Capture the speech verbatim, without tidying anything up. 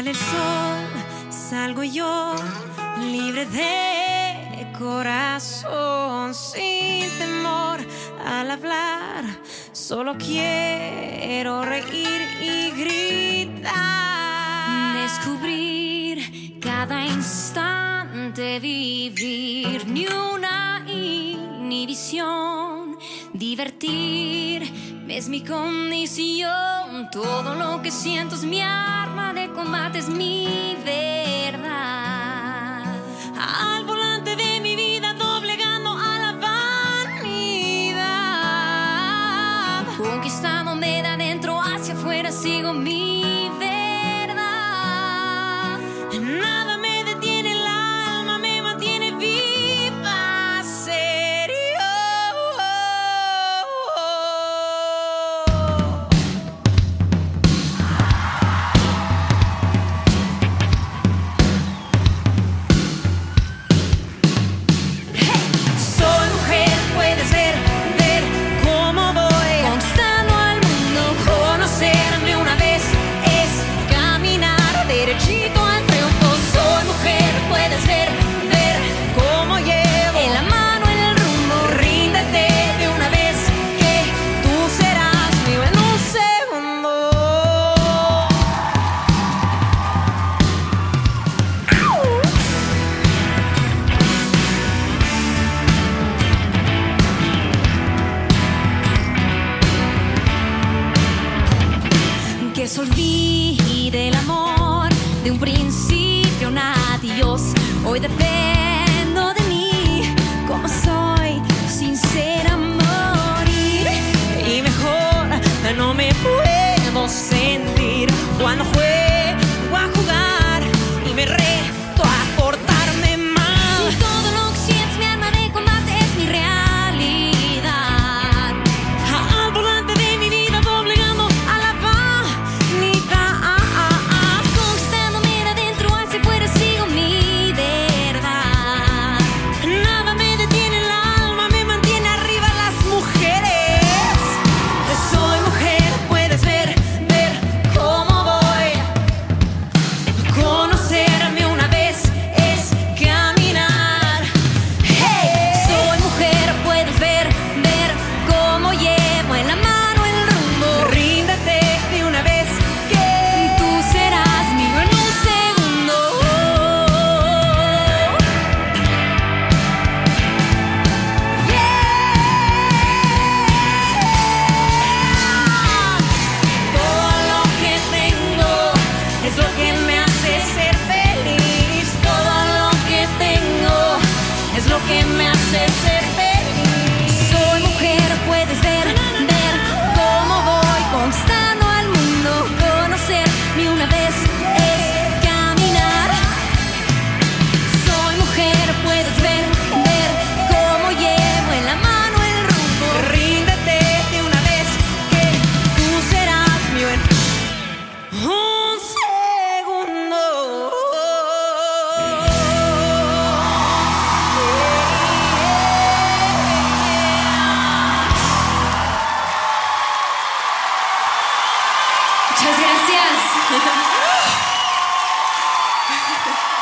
Sale el sol, salgo yo, libre de corazón, sin temor al hablar. Solo quiero reír y gritar. Descubrir cada instante, vivir ni una inhibición. Divertirme es mi condición. Todo lo que siento es mi arma de combate, es mi verdad. Al volante de mi vida, doblegando a la vanidad. Conquistándome de adentro hacia afuera, sigo mi verdad. Nada me detiene, el alma me mantiene viva, serio. Soy mujer, puedes ver, ver cómo voy Conquistando al mundo, conocerme una vez es caminar derechito al triunfo. Soy mujer, puedes ver, ver cómo llevo en la mano, en el rumbo. Ríndete de una vez que tú serás mío en un segundo. Que se olvide el amor de un principio, un adiós. Hoy dependo de mí, como soy, sin ser a morir. Y mejor no me puedo sentir cuando juego a jugar y me reto a portarme mal. Y todo lo que sientes, mi arma de combate, es mi realidad. Al volante de mi vida, doblegando a la vanidad. Conquistándome de adentro hacia afuera, sigo mi verdad. Nada me detiene, el alma me mantiene arriba. Las mujeres, soy mujer, puedes ver, ver cómo voy. Conocerme una vez es caminar. Hey, soy mujer, puedes ver, ver cómo llevo en la mano el rumbo. Ríndete de una vez que Tú serás mío en un segundo. todo lo que tengo es lo que me hace ser feliz. Todo lo que tengo es lo que me hace ser feliz. Soy mujer, puedes ver, ver cómo voy conquistando al mundo. Conocer ni una vez es caminar. Soy mujer, puedes ver, ver cómo llevo en la mano el rumbo. Ríndete de una vez que tú serás mío en un segundo. Muchas gracias.